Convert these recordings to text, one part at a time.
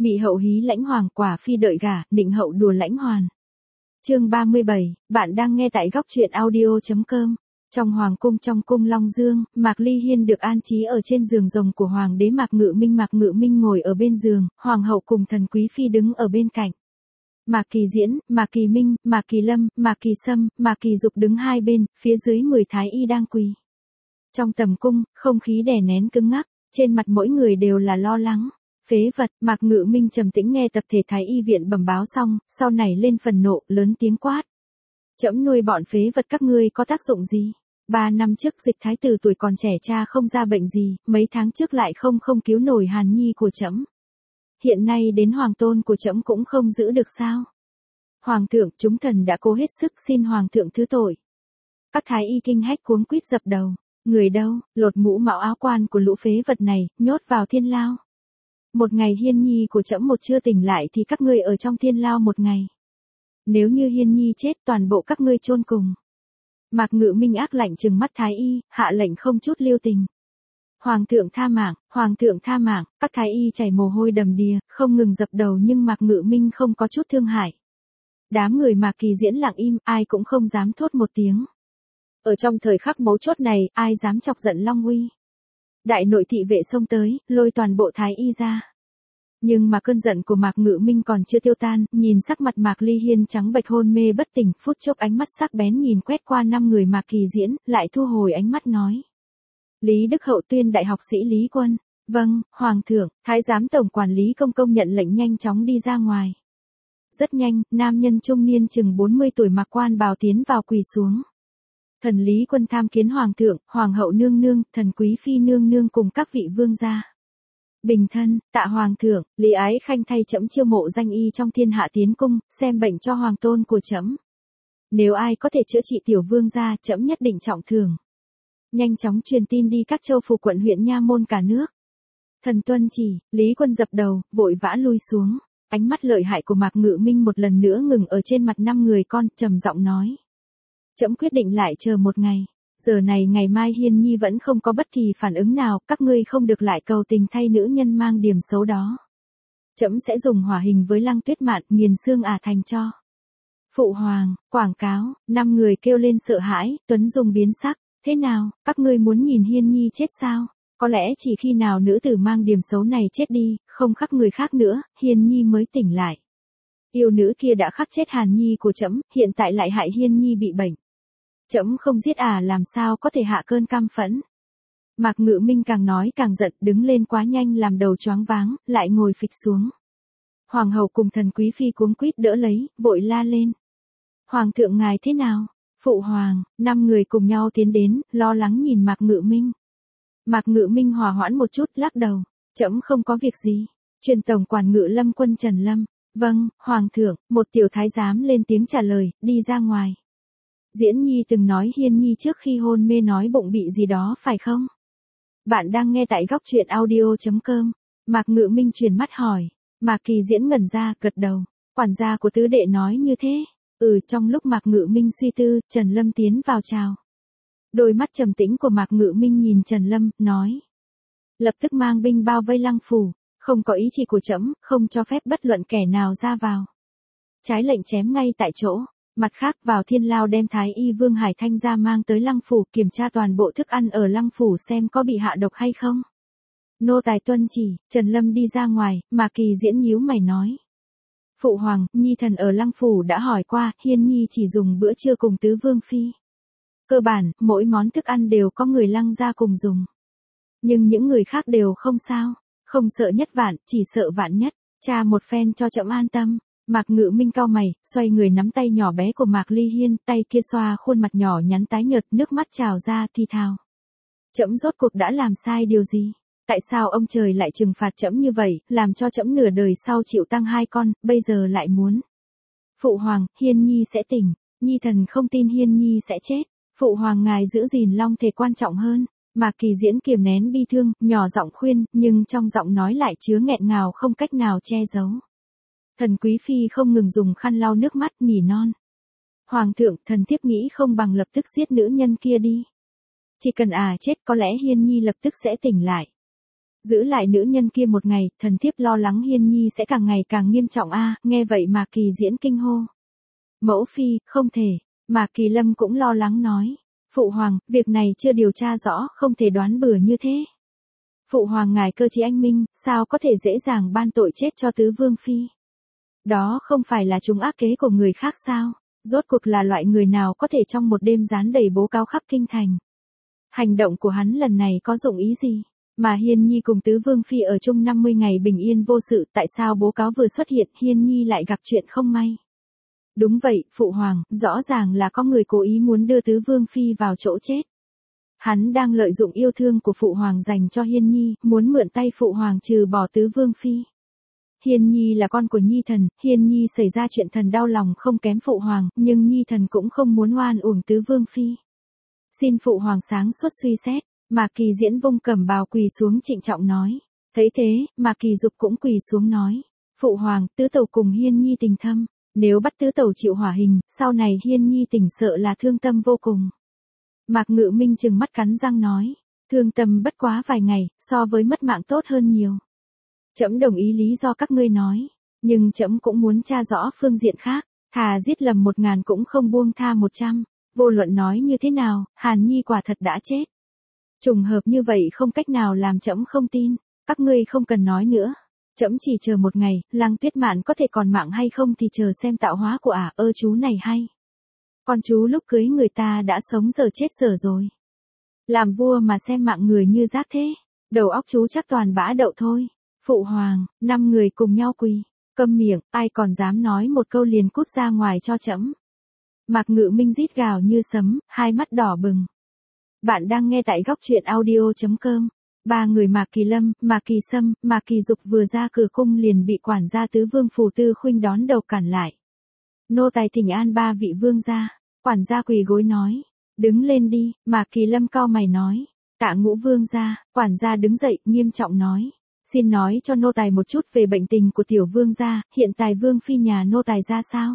Mị hậu hí lãnh hoàng, quả phi đợi gả, định hậu đùa lãnh hoàn. Chương 37, bạn đang nghe tại góc truyện audio.com. Trong hoàng cung, trong cung Long Dương, Mạc Ly Hiên được an trí ở trên giường rồng của hoàng đế Mạc Ngự Minh ngồi ở bên giường, hoàng hậu cùng thần quý phi đứng ở bên cạnh. Mạc Kỳ Diễn, Mạc Kỳ Minh, Mạc Kỳ Lâm, Mạc Kỳ Sâm, Mạc Kỳ Dục đứng hai bên, phía dưới 10 thái y đang quỳ. Trong tầm cung, không khí đè nén cứng ngắc, trên mặt mỗi người đều là lo lắng. Phế vật, Mạc Ngự Minh trầm tĩnh nghe tập thể thái y viện bẩm báo xong, sau này lên phần nộ, lớn tiếng quát. Trẫm nuôi bọn phế vật các ngươi có tác dụng gì? 3 năm trước Dịch thái tử tuổi còn trẻ cha không ra bệnh gì, mấy tháng trước lại không cứu nổi Hàn Nhi của trẫm. Hiện nay đến hoàng tôn của trẫm cũng không giữ được sao? Hoàng thượng, chúng thần đã cố hết sức xin hoàng thượng thứ tội. Các thái y kinh hách cuống quýt dập đầu. Người đâu, lột mũ mạo áo quan của lũ phế vật này, nhốt vào thiên lao. Một ngày Hiên Nhi của trẫm một chưa tỉnh lại thì các ngươi ở trong thiên lao một ngày. Nếu như Hiên Nhi chết toàn bộ các ngươi chôn cùng. Mạc Ngự Minh ác lạnh trừng mắt thái y, hạ lệnh không chút lưu tình. Hoàng thượng tha mạng, các thái y chảy mồ hôi đầm đìa, không ngừng dập đầu nhưng Mạc Ngự Minh không có chút thương hại. Đám người Mạc Kỳ Diễn lặng im, ai cũng không dám thốt một tiếng. Ở trong thời khắc mấu chốt này, ai dám chọc giận Long Uy. Đại nội thị vệ xông tới, lôi toàn bộ thái y ra. Nhưng mà cơn giận của Mạc Ngự Minh còn chưa tiêu tan, nhìn sắc mặt Mạc Ly Hiên trắng bệch hôn mê bất tỉnh, phút chốc ánh mắt sắc bén nhìn quét qua 5 người Mạc Kỳ Diễn, lại thu hồi ánh mắt nói. Lý Đức Hậu tuyên đại học sĩ Lý Quân. Vâng, Hoàng thượng, Thái giám tổng quản Lý Công Công nhận lệnh nhanh chóng đi ra ngoài. Rất nhanh, nam nhân trung niên chừng 40 tuổi mặc quan bào tiến vào quỳ xuống. Thần Lý Quân tham kiến Hoàng thượng, Hoàng hậu nương nương, thần Quý Phi nương nương cùng các vị vương gia. Bình thân, tạ Hoàng thượng, Lý Ái Khanh thay trẫm chiêu mộ danh y trong thiên hạ tiến cung, xem bệnh cho hoàng tôn của trẫm. Nếu ai có thể chữa trị tiểu vương gia, trẫm nhất định trọng thưởng. Nhanh chóng truyền tin đi các châu phủ quận huyện nha môn cả nước. Thần tuân chỉ, Lý Quân dập đầu, vội vã lui xuống. Ánh mắt lợi hại của Mạc Ngự Minh một lần nữa ngừng ở trên mặt 5 người con, trầm giọng nói. Trẫm quyết định lại chờ một ngày. Giờ này ngày mai Hiên Nhi vẫn không có bất kỳ phản ứng nào, các ngươi không được lại cầu tình thay nữ nhân mang điểm xấu đó. Trẫm sẽ dùng hỏa hình với Lăng Tuyết Mạn, nghiền xương thành cho. Phụ hoàng, quảng cáo, 5 người kêu lên sợ hãi, Tuấn Dung biến sắc. Thế nào, các ngươi muốn nhìn Hiên Nhi chết sao? Có lẽ chỉ khi nào nữ tử mang điểm xấu này chết đi, không khắc người khác nữa, Hiên Nhi mới tỉnh lại. Yêu nữ kia đã khắc chết Hàn Nhi của trẫm, hiện tại lại hại Hiên Nhi bị bệnh. Trẫm không giết làm sao có thể hạ cơn căm phẫn. Mạc Ngự Minh càng nói càng giận, đứng lên quá nhanh làm đầu choáng váng, lại ngồi phịch xuống. Hoàng hậu cùng thần Quý Phi cuống quýt đỡ lấy, vội la lên. Hoàng thượng ngài thế nào? Phụ hoàng, 5 người cùng nhau tiến đến, lo lắng nhìn Mạc Ngự Minh. Mạc Ngự Minh hòa hoãn một chút, lắc đầu. Trẫm không có việc gì. Truyền tổng quản Ngự Lâm quân Trần Lâm. Vâng, Hoàng thượng, một tiểu thái giám lên tiếng trả lời, đi ra ngoài. Diễn Nhi từng nói Hiên Nhi trước khi hôn mê nói bụng bị gì đó phải không? Bạn đang nghe tại góc truyện audio.com. Mạc Ngự Minh truyền mắt hỏi. Mạc Kỳ Diễn ngẩn ra, gật đầu. Quản gia của tứ đệ nói như thế. Trong lúc Mạc Ngự Minh suy tư, Trần Lâm tiến vào chào. Đôi mắt trầm tĩnh của Mạc Ngự Minh nhìn Trần Lâm, nói. Lập tức mang binh bao vây Lăng phủ, không có ý chỉ của trẫm, không cho phép bất luận kẻ nào ra vào. Trái lệnh chém ngay tại chỗ. Mặt khác vào thiên lao đem Thái y Vương Hải Thanh ra mang tới Lăng phủ kiểm tra toàn bộ thức ăn ở Lăng phủ xem có bị hạ độc hay không. Nô tài tuân chỉ, Trần Lâm đi ra ngoài, Mạc Kỳ Diễn nhíu mày nói. Phụ hoàng, Nhi thần ở Lăng phủ đã hỏi qua, Hiên Nhi chỉ dùng bữa trưa cùng tứ vương phi. Cơ bản, mỗi món thức ăn đều có người Lăng gia cùng dùng. Nhưng những người khác đều không sao, không sợ nhất vạn, chỉ sợ vạn nhất. Cha một phen cho trẫm an tâm. Mạc Ngự Minh cau mày, xoay người nắm tay nhỏ bé của Mạc Ly Hiên, tay kia xoa khuôn mặt nhỏ nhắn tái nhợt, nước mắt trào ra thì thào. Trẫm rốt cuộc đã làm sai điều gì? Tại sao ông trời lại trừng phạt trẫm như vậy, làm cho trẫm nửa đời sau chịu tăng 2 con, bây giờ lại muốn. Phụ hoàng, Hiên Nhi sẽ tỉnh, Nhi thần không tin Hiên Nhi sẽ chết. Phụ hoàng ngài giữ gìn long thể quan trọng hơn. Mạc Kỳ Diễn kiềm nén bi thương, nhỏ giọng khuyên, nhưng trong giọng nói lại chứa nghẹn ngào không cách nào che giấu. Thần Quý Phi không ngừng dùng khăn lau nước mắt, nỉ non. Hoàng thượng, thần thiếp nghĩ không bằng lập tức giết nữ nhân kia đi. Chỉ cần chết có lẽ Hiên Nhi lập tức sẽ tỉnh lại. Giữ lại nữ nhân kia một ngày, thần thiếp lo lắng Hiên Nhi sẽ càng ngày càng nghiêm trọng a. Nghe vậy Mạc Kỳ Diễn kinh hô. Mẫu phi, không thể. Mạc Kỳ Lâm cũng lo lắng nói. Phụ hoàng, việc này chưa điều tra rõ, không thể đoán bừa như thế. Phụ hoàng ngài cơ trí anh minh, sao có thể dễ dàng ban tội chết cho tứ vương phi? Đó không phải là chúng ác kế của người khác sao? Rốt cuộc là loại người nào có thể trong một đêm dán đầy bố cáo khắp kinh thành? Hành động của hắn lần này có dụng ý gì? Mà Hiên Nhi cùng tứ vương phi ở chung 50 ngày bình yên vô sự, tại sao bố cáo vừa xuất hiện Hiên Nhi lại gặp chuyện không may? Đúng vậy, phụ hoàng, rõ ràng là có người cố ý muốn đưa tứ vương phi vào chỗ chết. Hắn đang lợi dụng yêu thương của phụ hoàng dành cho Hiên Nhi, muốn mượn tay phụ hoàng trừ bỏ tứ vương phi. Hiên Nhi là con của Nhi thần, Hiên Nhi xảy ra chuyện thần đau lòng không kém phụ hoàng, nhưng Nhi thần cũng không muốn oan uổng tứ vương phi. Xin phụ hoàng sáng suốt suy xét. Mạc Kỳ Diễn vung cẩm bào quỳ xuống trịnh trọng nói. Thấy thế, Mạc Kỳ Dục cũng quỳ xuống nói. Phụ hoàng, tứ tẩu cùng Hiên Nhi tình thâm. Nếu bắt tứ tẩu chịu hỏa hình, sau này Hiên Nhi tỉnh sợ là thương tâm vô cùng. Mạc Ngự Minh trừng mắt cắn răng nói. Thương tâm bất quá vài ngày, so với mất mạng tốt hơn nhiều. Trẫm đồng ý lý do các ngươi nói. Nhưng trẫm cũng muốn tra rõ phương diện khác. Thà giết lầm 1000 cũng không buông tha 100. Vô luận nói như thế nào, Hàn Nhi quả thật đã chết. Trùng hợp như vậy không cách nào làm trẫm không tin, các ngươi không cần nói nữa. Trẫm chỉ chờ một ngày, Lăng Tuyết Mạn có thể còn mạng hay không thì chờ xem tạo hóa của chú này hay. Con chú lúc cưới người ta đã sống giờ chết giờ rồi. Làm vua mà xem mạng người như rác thế, đầu óc chú chắc toàn bã đậu thôi. Phụ hoàng, 5 người cùng nhau quỳ, câm miệng, ai còn dám nói một câu liền cút ra ngoài cho trẫm. Mạc Ngự Minh rít gào như sấm, hai mắt đỏ bừng. Bạn đang nghe tại góc truyện audio.com. Ba người Mạc Kỳ Lâm, Mạc Kỳ Sâm, Mạc Kỳ Dục vừa ra cửa cung liền bị quản gia tứ vương phủ Tư Khuynh đón đầu cản lại. Nô tài thỉnh an ba vị vương gia. Quản gia quỳ gối nói. Đứng lên đi, Mạc Kỳ Lâm cau mày nói. Tạ Ngũ vương gia. Quản gia đứng dậy, nghiêm trọng nói. Xin nói cho nô tài một chút về bệnh tình của tiểu vương gia, hiện tại vương phi nhà nô tài ra sao?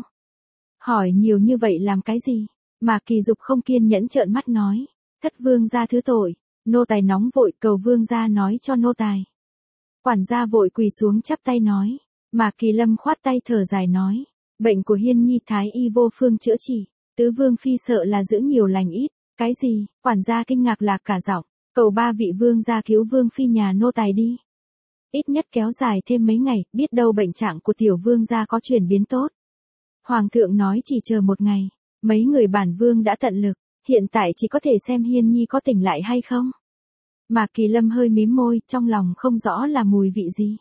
Hỏi nhiều như vậy làm cái gì? Mạc Kỳ Dục không kiên nhẫn trợn mắt nói. Thất vương gia thứ tội, nô tài nóng vội cầu vương gia nói cho nô tài. Quản gia vội quỳ xuống chắp tay nói. Mạc Kỳ Lâm khoát tay thở dài nói. Bệnh của Hiên Nhi thái y vô phương chữa trị, tứ vương phi sợ là giữ nhiều lành ít. Cái gì? Quản gia kinh ngạc lạc cả giọng. Cầu ba vị vương gia cứu vương phi nhà nô tài đi. Ít nhất kéo dài thêm mấy ngày, biết đâu bệnh trạng của tiểu vương gia có chuyển biến tốt. Hoàng thượng nói chỉ chờ một ngày, mấy người bản vương đã tận lực. Hiện tại chỉ có thể xem Hiên Nhi có tỉnh lại hay không. Mạc Kỳ Lâm hơi mím môi, trong lòng không rõ là mùi vị gì.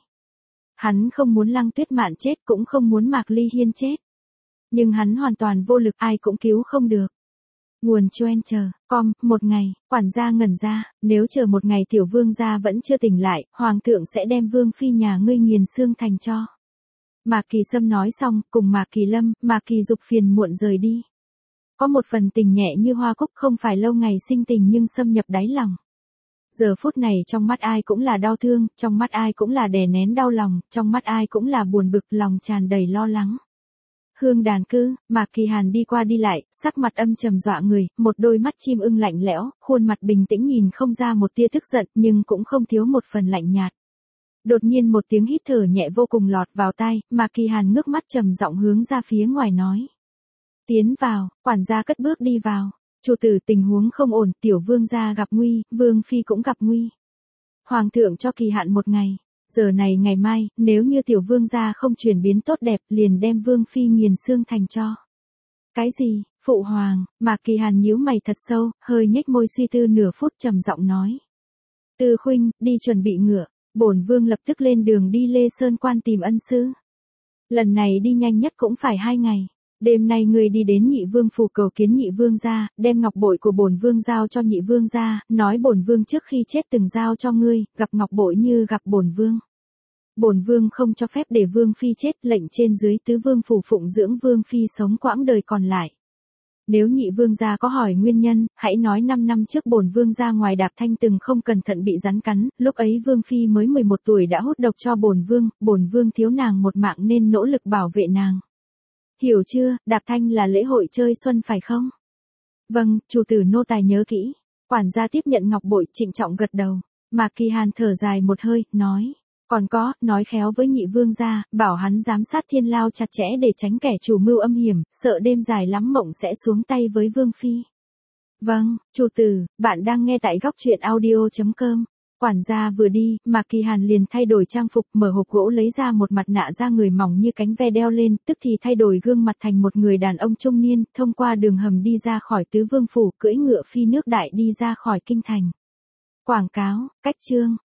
Hắn không muốn Lăng Tuyết Mạn chết cũng không muốn Mạc Ly Hiên chết. Nhưng hắn hoàn toàn vô lực ai cũng cứu không được. Nguồn choen chờ, một ngày, quản gia ngẩn ra, nếu chờ một ngày tiểu vương gia vẫn chưa tỉnh lại, hoàng thượng sẽ đem vương phi nhà ngươi nghiền xương thành cho. Mạc Kỳ Sâm nói xong, cùng Mạc Kỳ Lâm, Mạc Kỳ Dục phiền muộn rời đi. Có một phần tình nhẹ như hoa cúc không phải lâu ngày sinh tình nhưng xâm nhập đáy lòng. Giờ phút này trong mắt ai cũng là đau thương, trong mắt ai cũng là đè nén đau lòng, trong mắt ai cũng là buồn bực, lòng tràn đầy lo lắng. Hương đàn cư, Mạc Kỳ Hàn đi qua đi lại, sắc mặt âm trầm dọa người, một đôi mắt chim ưng lạnh lẽo, khuôn mặt bình tĩnh nhìn không ra một tia tức giận nhưng cũng không thiếu một phần lạnh nhạt. Đột nhiên một tiếng hít thở nhẹ vô cùng lọt vào tai, Mạc Kỳ Hàn ngước mắt trầm giọng hướng ra phía ngoài nói. Tiến vào, quản gia cất bước đi vào. Chủ tử tình huống không ổn, tiểu vương gia gặp nguy, vương phi cũng gặp nguy. Hoàng thượng cho kỳ hạn một ngày. Giờ này ngày mai, nếu như tiểu vương gia không chuyển biến tốt đẹp, liền đem vương phi nghiền xương thành cho. Cái gì, phụ hoàng? Mạc Kỳ Hàn nhíu mày thật sâu, hơi nhếch môi suy tư nửa phút trầm giọng nói. Tư Khuynh, đi chuẩn bị ngựa. Bổn vương lập tức lên đường đi Lê Sơn Quan tìm ân sư. Lần này đi nhanh nhất cũng phải 2 ngày. Đêm nay ngươi đi đến nhị vương phủ cầu kiến nhị vương gia, đem ngọc bội của bổn vương giao cho nhị vương gia, nói bổn vương trước khi chết từng giao cho ngươi, gặp ngọc bội như gặp bổn vương. Bổn vương không cho phép để vương phi chết, lệnh trên dưới tứ vương phủ phụng dưỡng vương phi sống quãng đời còn lại. Nếu nhị vương gia có hỏi nguyên nhân, hãy nói 5 năm trước bổn vương ra ngoài Đạp Thanh từng không cẩn thận bị rắn cắn, lúc ấy vương phi mới 11 tuổi đã hút độc cho bổn vương thiếu nàng một mạng nên nỗ lực bảo vệ nàng. Hiểu chưa, Đạp Thanh là lễ hội chơi xuân phải không? Vâng, chủ tử nô tài nhớ kỹ. Quản gia tiếp nhận ngọc bội, trịnh trọng gật đầu. Mạc Kỳ Hàn thở dài một hơi, nói. Còn có, nói khéo với nhị vương gia, bảo hắn giám sát Thiên Lao chặt chẽ để tránh kẻ chủ mưu âm hiểm, sợ đêm dài lắm mộng sẽ xuống tay với vương phi. Vâng, chủ tử, bạn đang nghe tại góc truyện audio.com. Quản gia vừa đi, Mạc Kỳ Hàn liền thay đổi trang phục, mở hộp gỗ lấy ra một mặt nạ da người mỏng như cánh ve đeo lên, tức thì thay đổi gương mặt thành một người đàn ông trung niên, thông qua đường hầm đi ra khỏi Tứ Vương phủ, cưỡi ngựa phi nước đại đi ra khỏi kinh thành. Quảng cáo, cách chương.